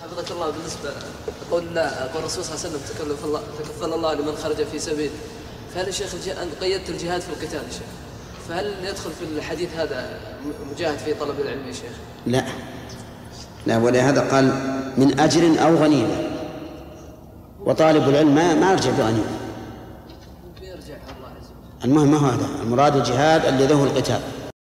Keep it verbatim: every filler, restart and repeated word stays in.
حفظك الله، بالنسبة قول الله قول الرسول صلى الله عليه وسلم تكلف الله تكفل الله لمن خرج في سبيل، فهل يا شيخ أنت قيدت الجهاد في القتال يا شيخ، فهل يدخل في الحديث هذا مجاهد في طلب العلم يا شيخ؟ لا لا، ولهذا قال من أجر أو غنيمة، وطالب العلم ما ما يرجع بغنيمة. المهم ما هو هذا المراد، الجهاد الذي له القتال.